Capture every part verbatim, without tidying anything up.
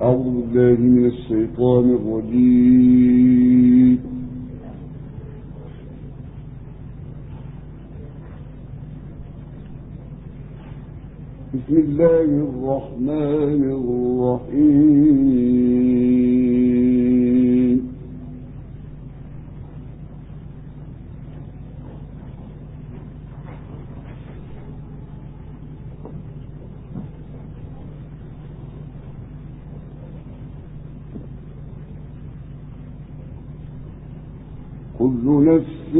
أعوذ بالله من الشيطان الرجيم. بسم الله الرحمن الرحيم. كل نفس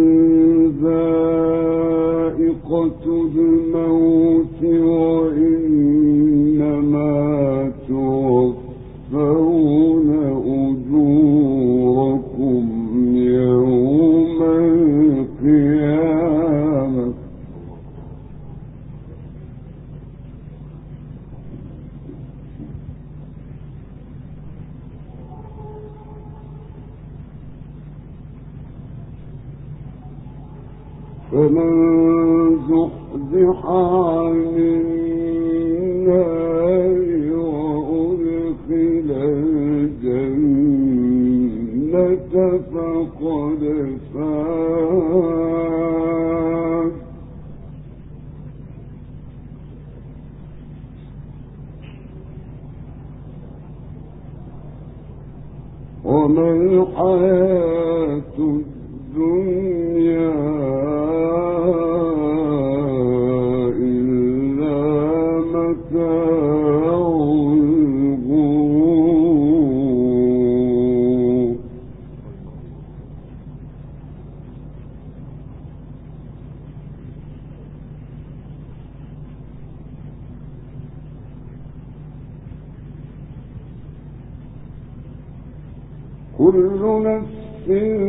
ذائقة الموت وإنما توفون أجوركم يوم القيامة. فمن زحزح عن النار وأدخل الجنة فقد فاز. وما الحياة الدنيا كل نفس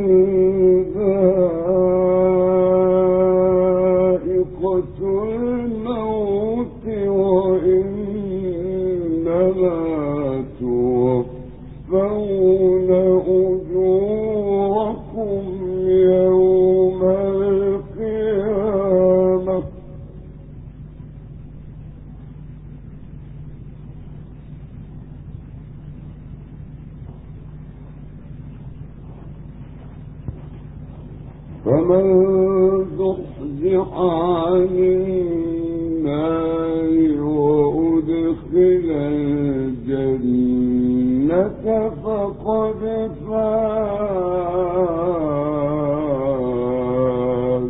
ذائقة الموت وإنما توفون أجوركم يوم القيامة. فمن زحزح عن النار وأدخل الجنة فقد فاز.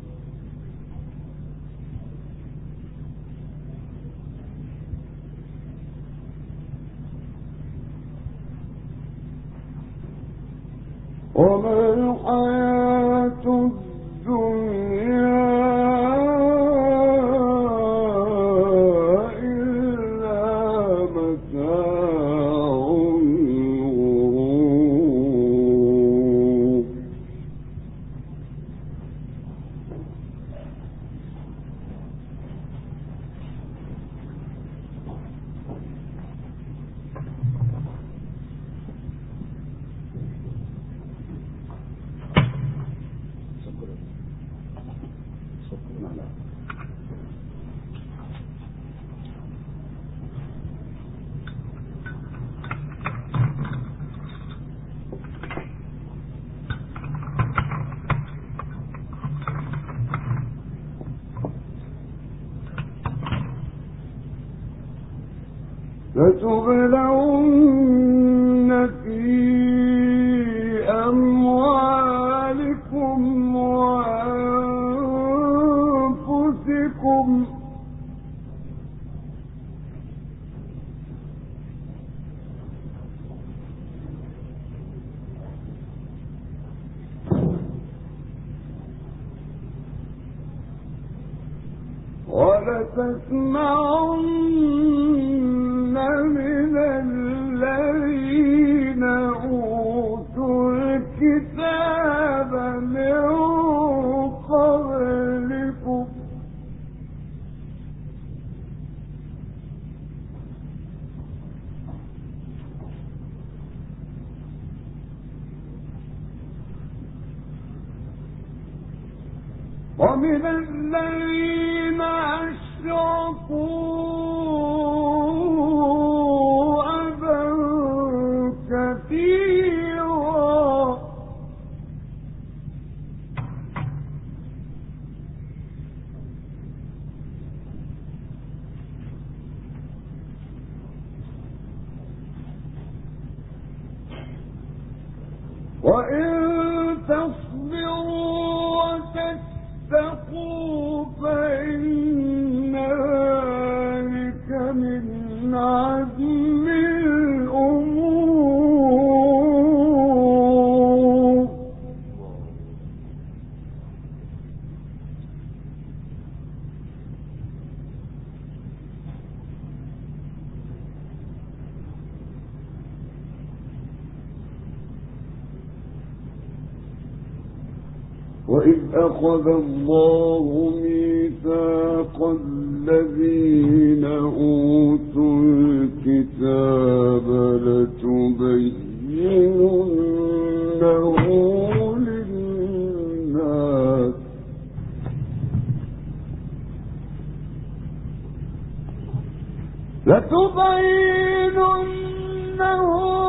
وما الحياة الدنيا إلا متاع الغرور. لتبلون في أموالكم وأنفسكم ولتسمعن من الذين أوتوا الكتاب من قبلكم ومن الذين أشركوا أذى وإن تصبروا وتتقوا فإن ذلك من عزم الأمور. وإذ أخذ الله ميثاق الذين أوتوا الكتاب لتبيننه للناس لتبيننه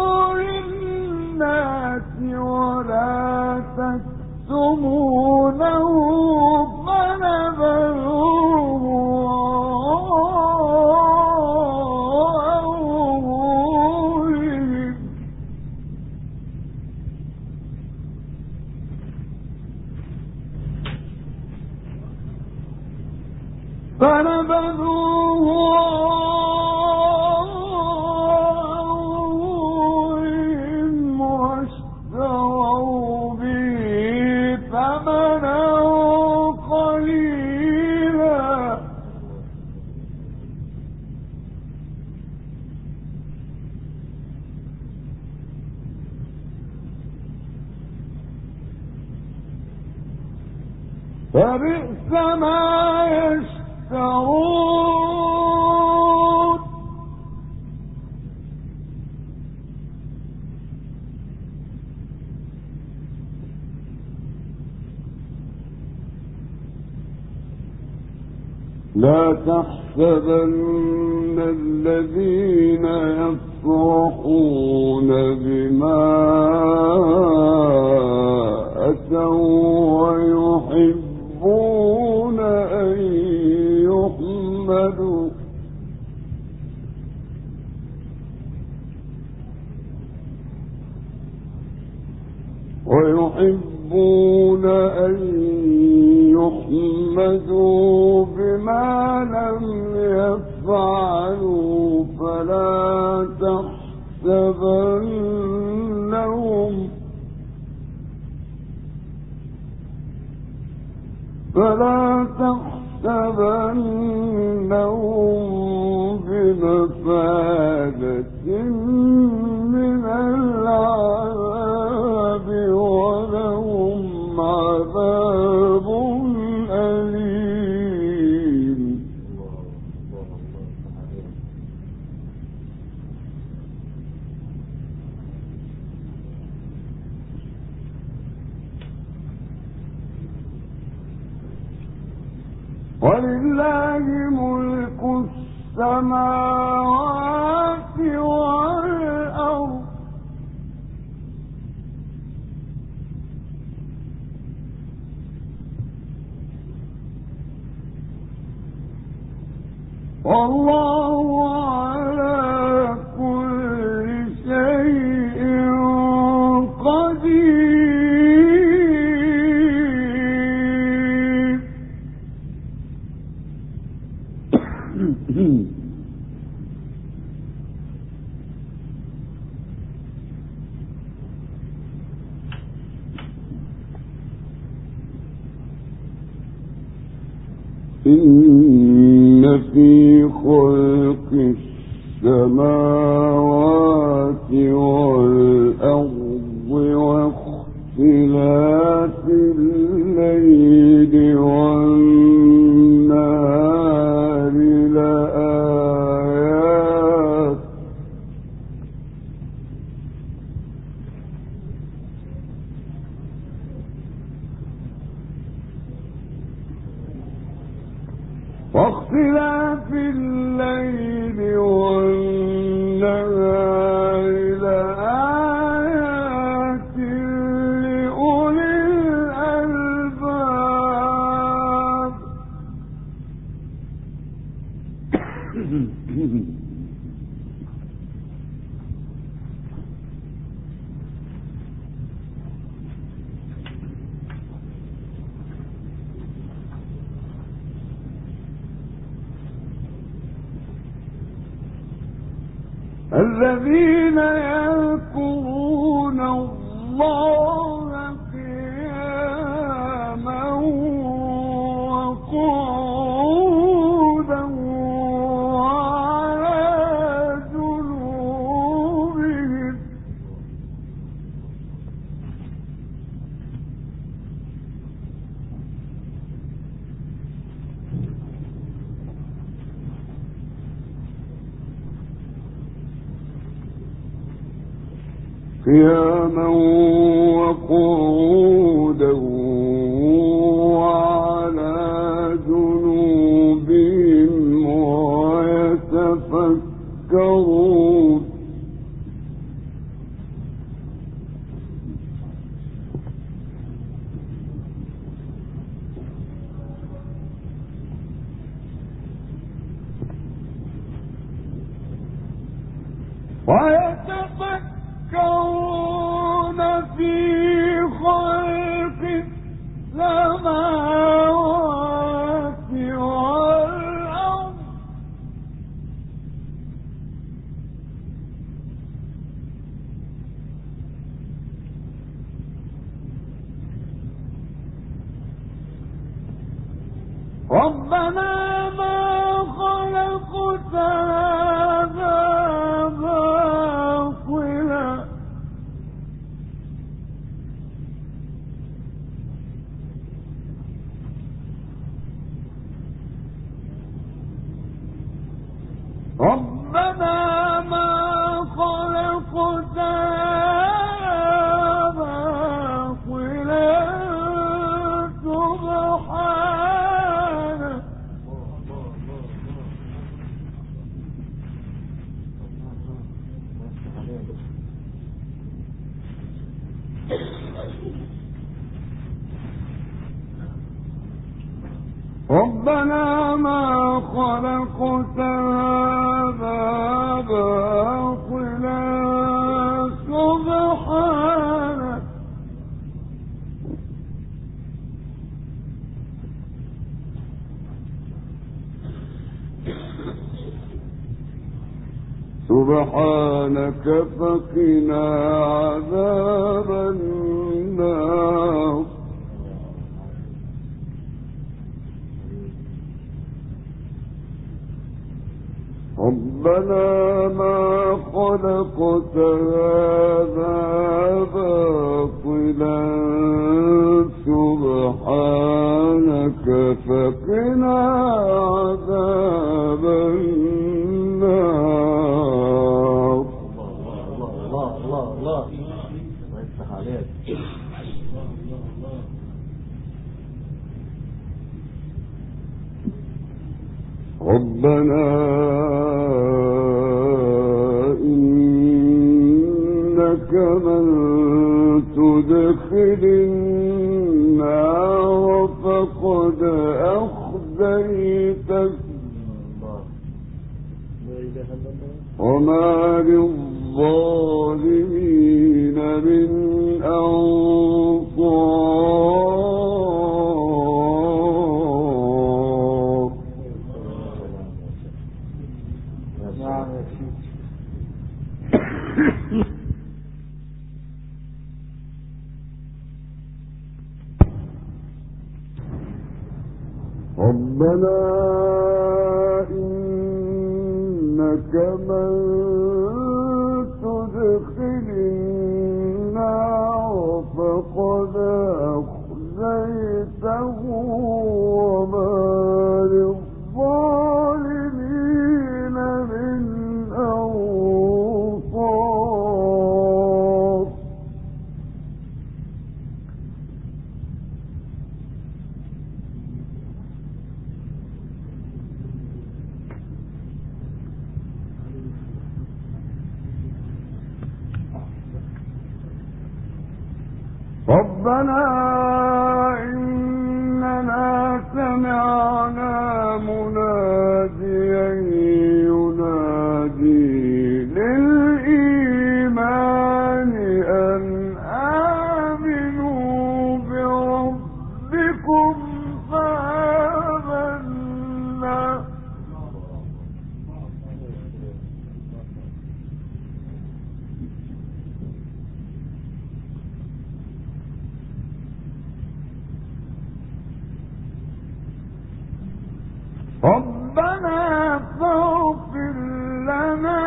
للناس ولا تكتمونه فنبذوه وراء فنبذوه وراءهم واشتروا به ثمنا قليلا فبئس ما يشترون. لا تحسبن الذين يفرحون بما أتوا ويحبون أن يحمدوا ويحبون أن يحمدوا بما لم يفعلوا فلا تحسبنهم فلا تحسبنهم بمفازة من العذاب ولهم عذاب أليم. ولله ملك السماوات والأرض والله على كل شيء قدير. إن في خلق السماوات والأرض واختلاف الليل والنهار لآيات واختلاف الليل والنهار لآيات لأولي الألباب. الذين يذكرون الله قياما وقعودا وعلى جنوبهم قياما وقعودا وعلى جنوبهم ويتفكرون ويتفكرون في خلق السماوات والأرض ربنا ما خلقت هذا باطلا ربنا ما خلقت هذا باطلا سبحانك ربنا ما خلقت هذا باطلا سبحانك سبحانك فقنا عذاب النار ربنا ما خلقت هذا باطلا سبحانك فقنا عذاب النار الله الله الله الله يفتح عليك ربنا إنك من تدخل النار فقد أخزيته وما للظالمين من أنصار ربنا إنك من تدخل النار فقد أخزيته وما للظالمين من أنصار ربنا إننا سمعنا مناديا ينادي للإيمان أن آمنوا بربكم فآمنا ربنا فاغفر لنا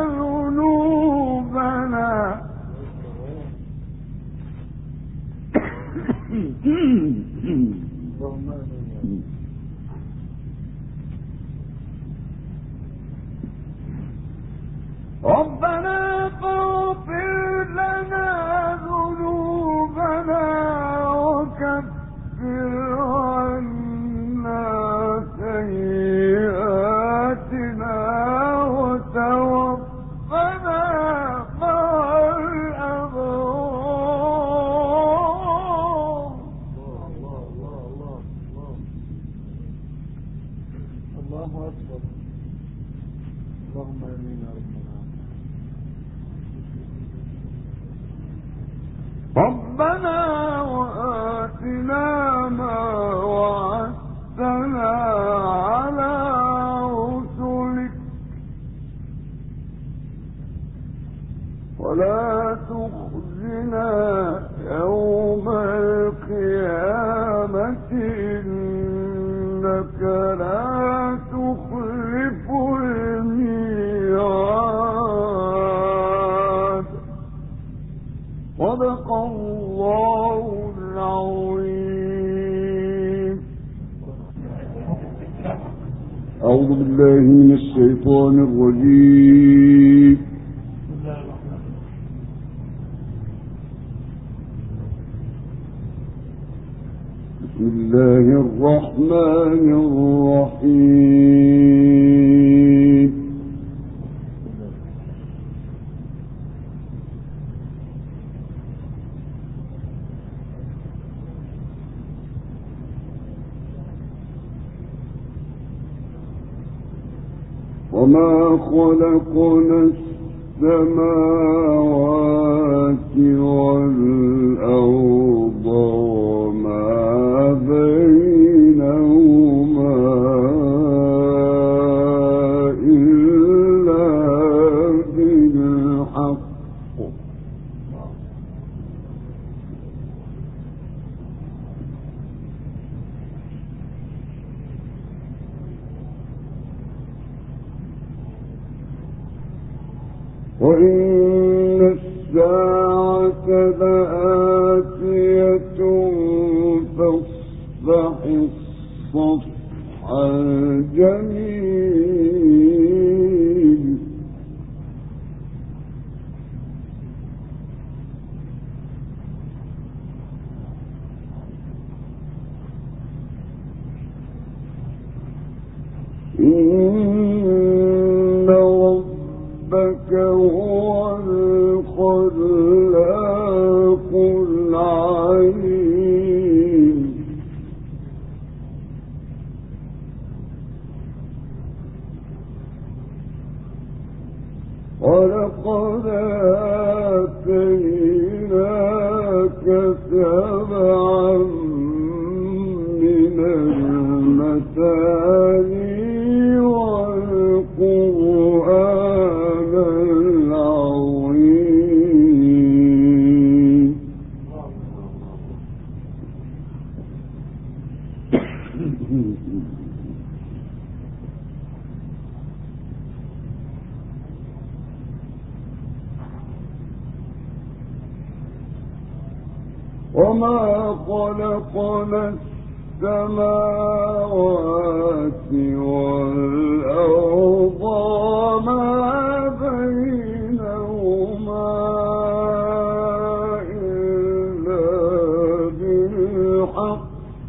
ذنوبنا ربنا فاغفر لنا ذنوبنا وكفر عنا سيئاتنا وتوفنا مع الأبرار. الله أكبر. اللهم آمين يا رب العالمين. ربنا وآتنا ما وعدتنا على رسلك ولا تخزنا يوم القيامة إنك لا تخلف الميعاد. صدق الله العظيم. أعوذ بالله من الشيطان الرجيم. بسم الله الرحمن الرحيم. وما خلقنا السماوات والأرض وما بينهما إلا بالحق وإن الساعة لآتية فاصفح الصفح الجميل. إن ربك هو الخلاق العليم. ولقد آتيناك سبعا من المثاني والقرآن العظيم. وما خلقنا السماوات والأرض وما بينهما إلا بالحق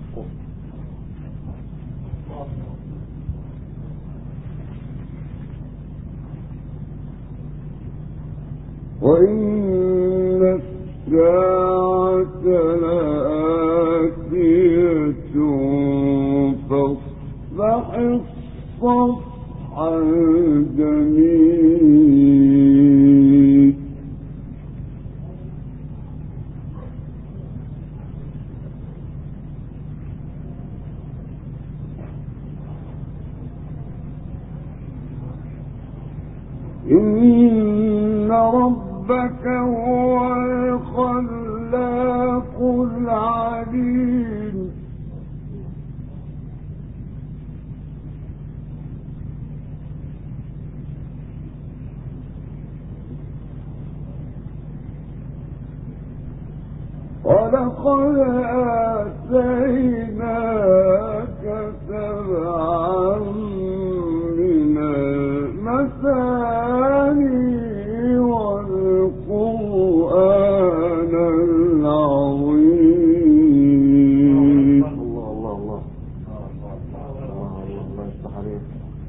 وإن الساعة لآتية فاصفح الصفح الجميل. إن ربك هو الخلاق الخلاق العليم. ولقد آتيناك سبعا من المثاني والقرآن العظيم. الله الله الله الله الله يفتح عليك.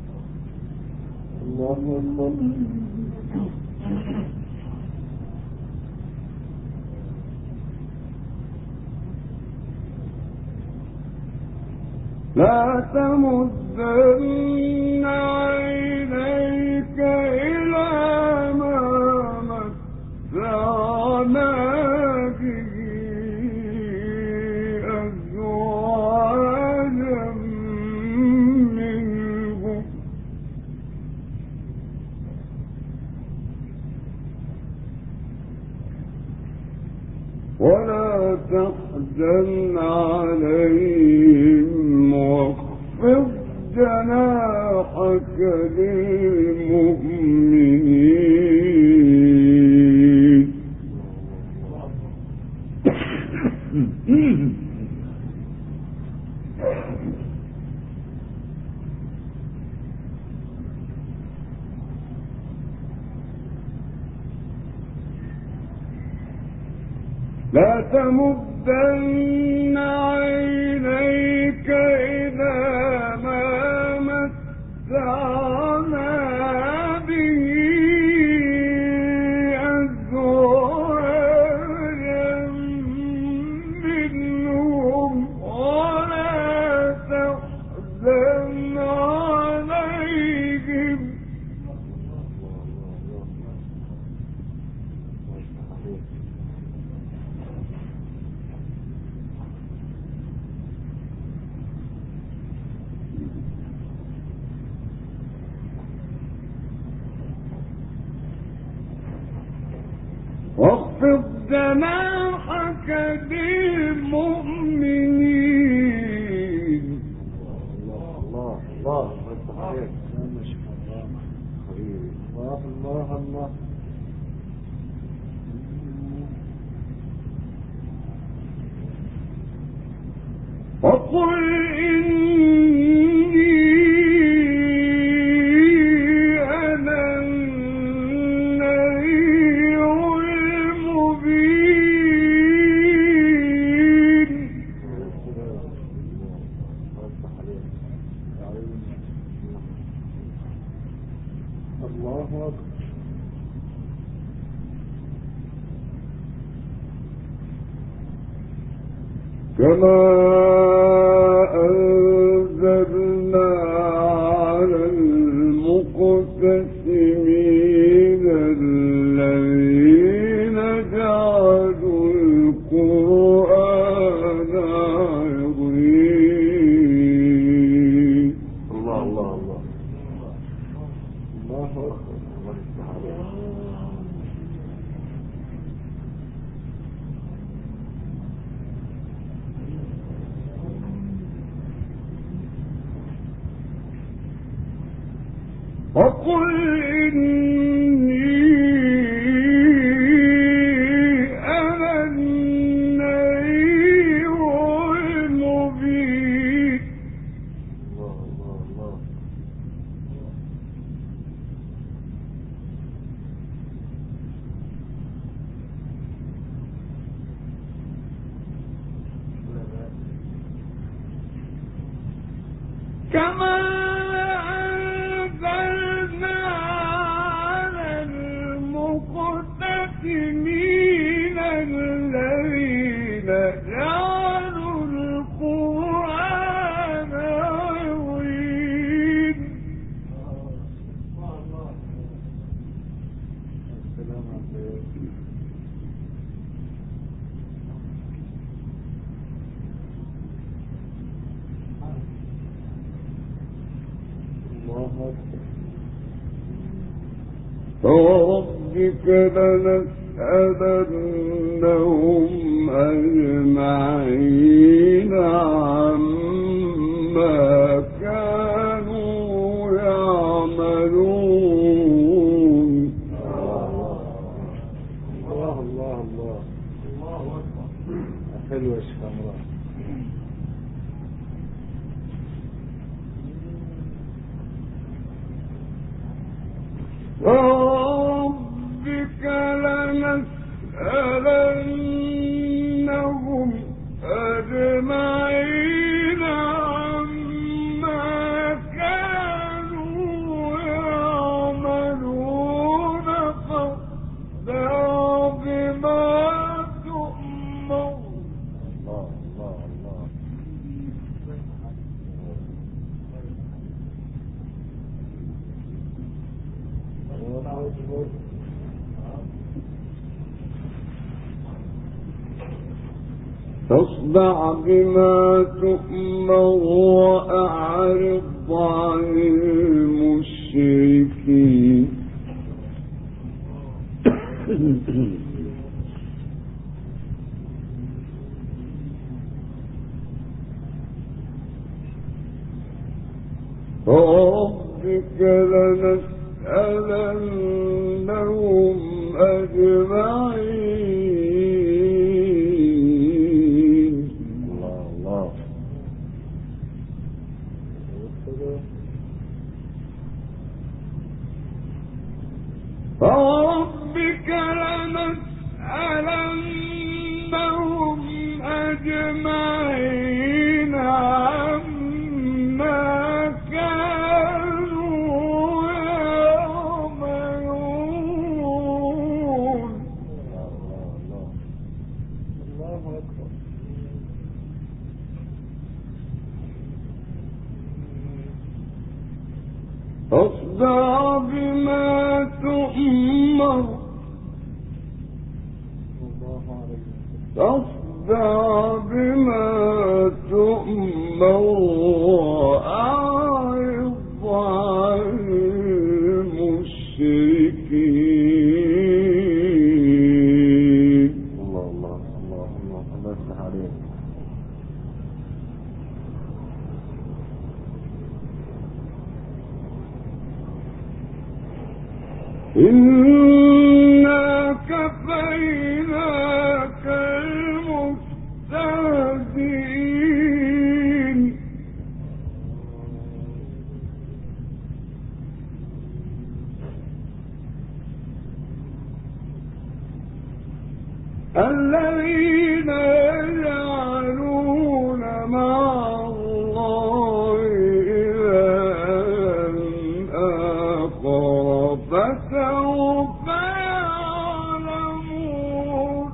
الله أكبر. لا تمدن عينيك إلى ما متعنا به أزواجا منهم ولا تحزن عليهم واخفض جناحك للمؤمنين. لا تمدن عينيك إلى ما متعنا به أزواجا منهم ولا تحزن عليهم واخفض جناحك للمؤمنين. الله الله يفتح عليك. الله الله الله. وقل إني أنا النذير المبين. الله أكبر. كما أنزلنا على المقتسمين الذين جعلوا القرآن عظيم. الله الله الله. الله أكبر. الله يفتح عليك. وقل إني أنا النذير المبين. الله الله الله. كما أنزلنا على المقتسمين الذين جعلوا القرآن عظيم. السلام عليكم. فوربك لنسألنهم أجمعين عما كانوا يعملون. الله الله الله. الله أكبر. يشفى الله. وربك لنسألنهم أجمعين عما كانوا يعملون فاصدع بما تؤمر. الله الله الله. فاصدع بما تؤمر وأعرض عن المشركين. فربك لنسألنهم أجمعين. الله الله. فربك لنسألنهم أجمعين عما كانوا يعملون. الله أكبر. فاصدع بما تؤمر فاصدع بما تؤمر وأعرض عن المشركين. الله الله الله الله الله يفتح عليك. إنا كفيناك المستهزئين. الذين يجعلون مع الله إلها آخر فسوف يعلمون.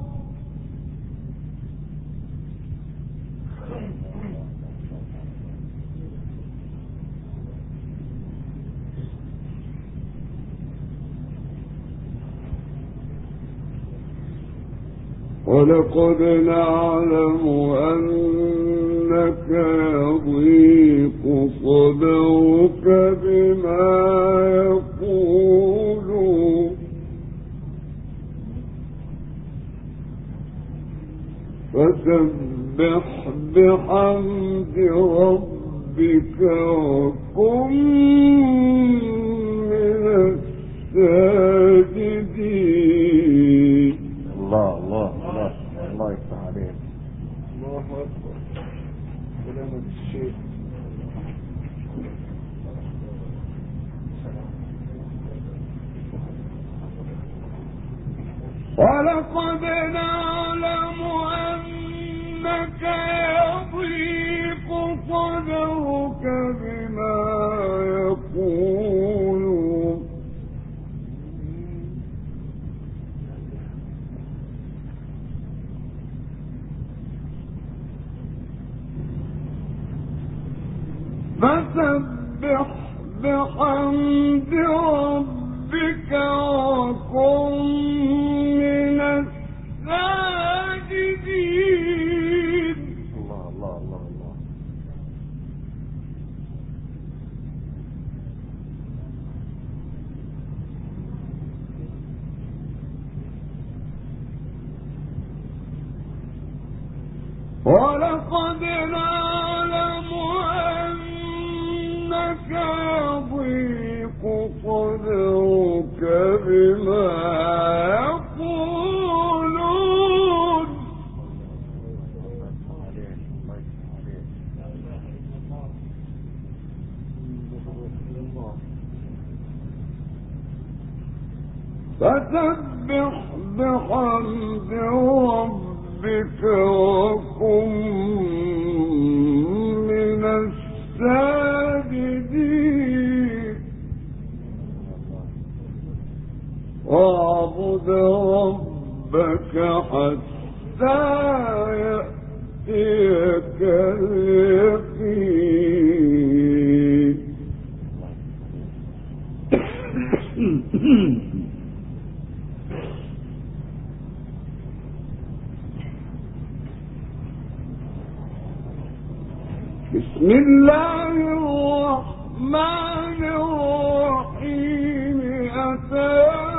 ولقد نعلم أنك يضيق صدرك بما يقولون فسبح بحمد ربك وكن من الساجدين. الله الله الله الله يفتح عليك. الله أكبر. سلامة الشيخ. ولقد نعلم أنك يضيق صدرك بما يقولون فسبح بحمد ربك وكن من الساجدين. الله الله الله الله. ولقد نعلم أنك يضيق صدرك بما يقولون فسبح بحمد ربك وكن من الساجدين واعبد ربك حتى يأتيك اليقين. بسم الله الرحمن الرحيم. أتى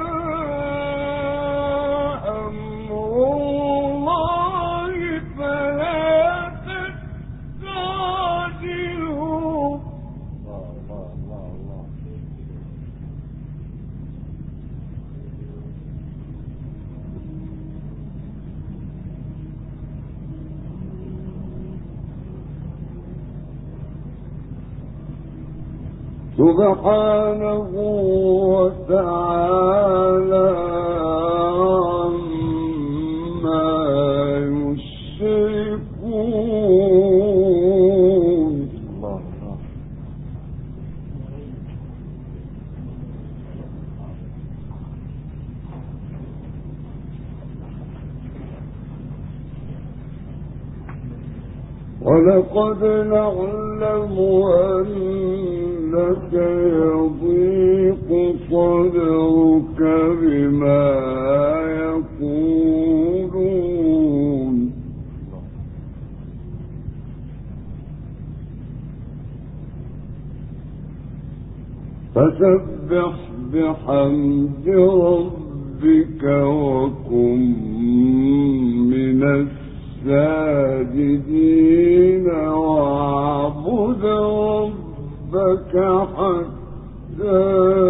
أمر الله فلا تستعجلوه. سبحانه وتعالى عما يشركون. ولقد نعلم أنك يضيق صدرك بما يقولون فسبح بحمد ربك وكن من الساجدين واعبد ربك حتى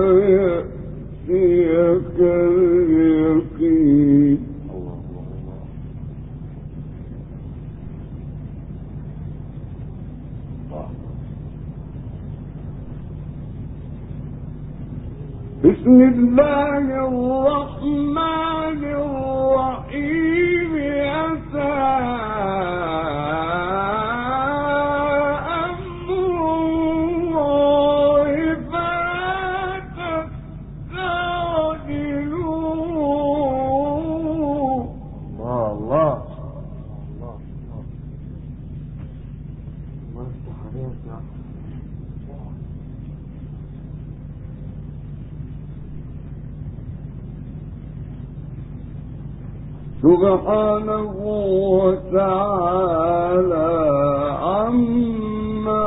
يأتيك اليقين. بسم الله الرحمن الرحيم. أتى سبحانه وتعالى عما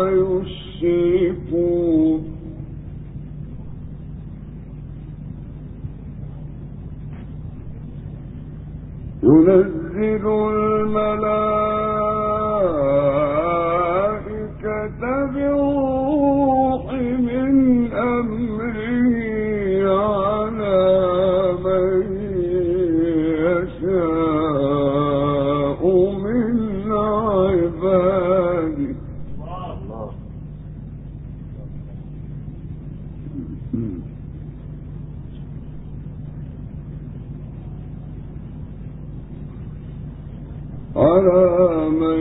يشركون. ينزل الملائكة بالروح من أمره على من يشاء من عباده. على من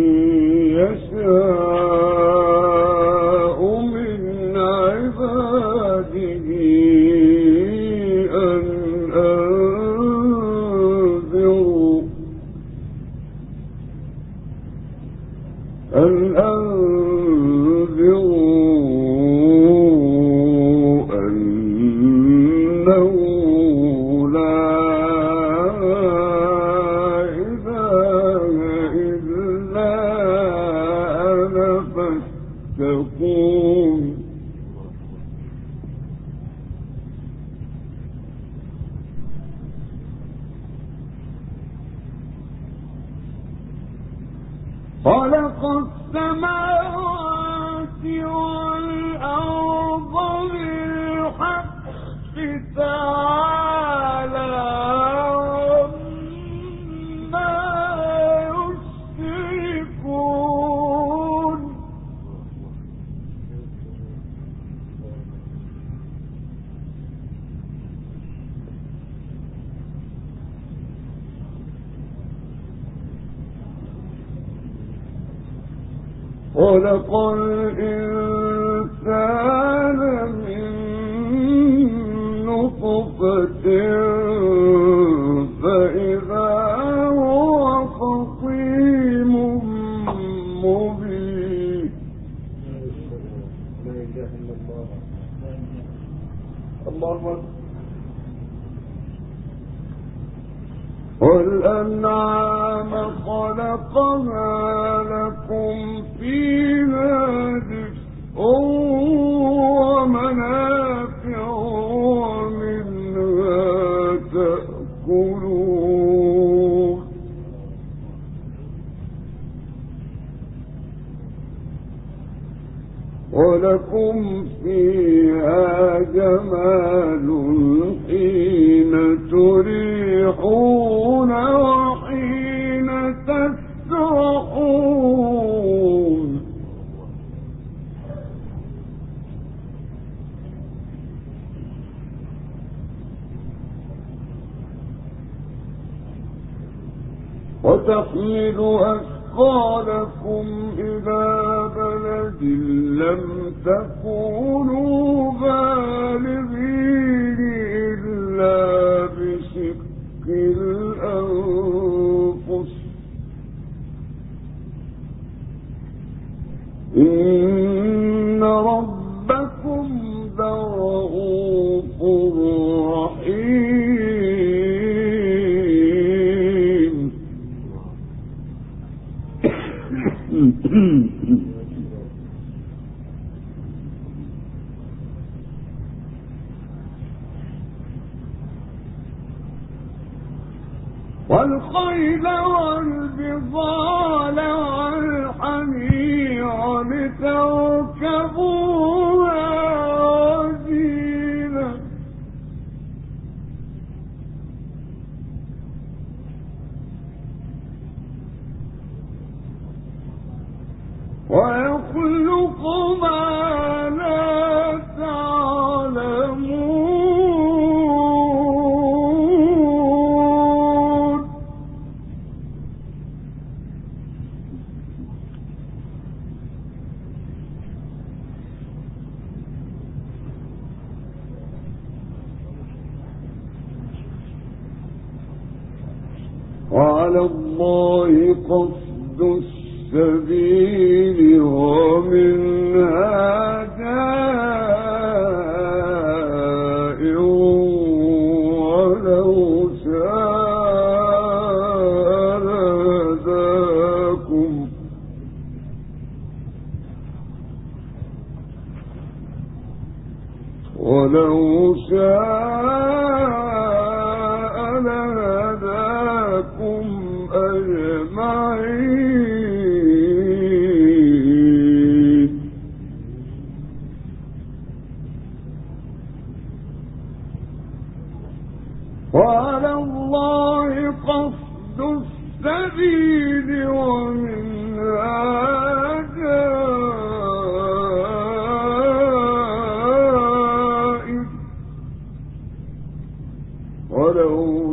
يشاء من عباده أن أنذروا أن أنذروا أنه لا تقوم. خلق السماوات والأرض بالحق تعالى عما يشركون. خلق الإنسان من نطفة فإذا هو خصيم مبين. لا إله إلا الله. الله أكبر. والأنعام خلقها لكم فيها دفء ومنافع ومنها تأكلون. ولكم فيها جمال حين تريحون وحين تسرحون. وتحمل أثقالكم إلى بلد لم تكونوا بالغيه إلا بشق الأنفس إن ربكم لرؤوف رحيم. والخيل والبغال والحمير لتركبوها وزينة ويخلق ما لا تعلمون. وعلى الله قصد السبيل ومنها جائر ولو شاء لهداكم ولو شاء لهداكم أجمعين. وعلى الله قصد السبيل ومنها جائر ولو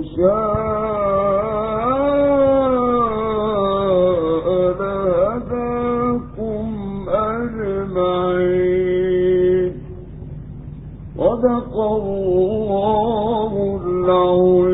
شاء لهداكم أجمعين. صدق الله العظيم.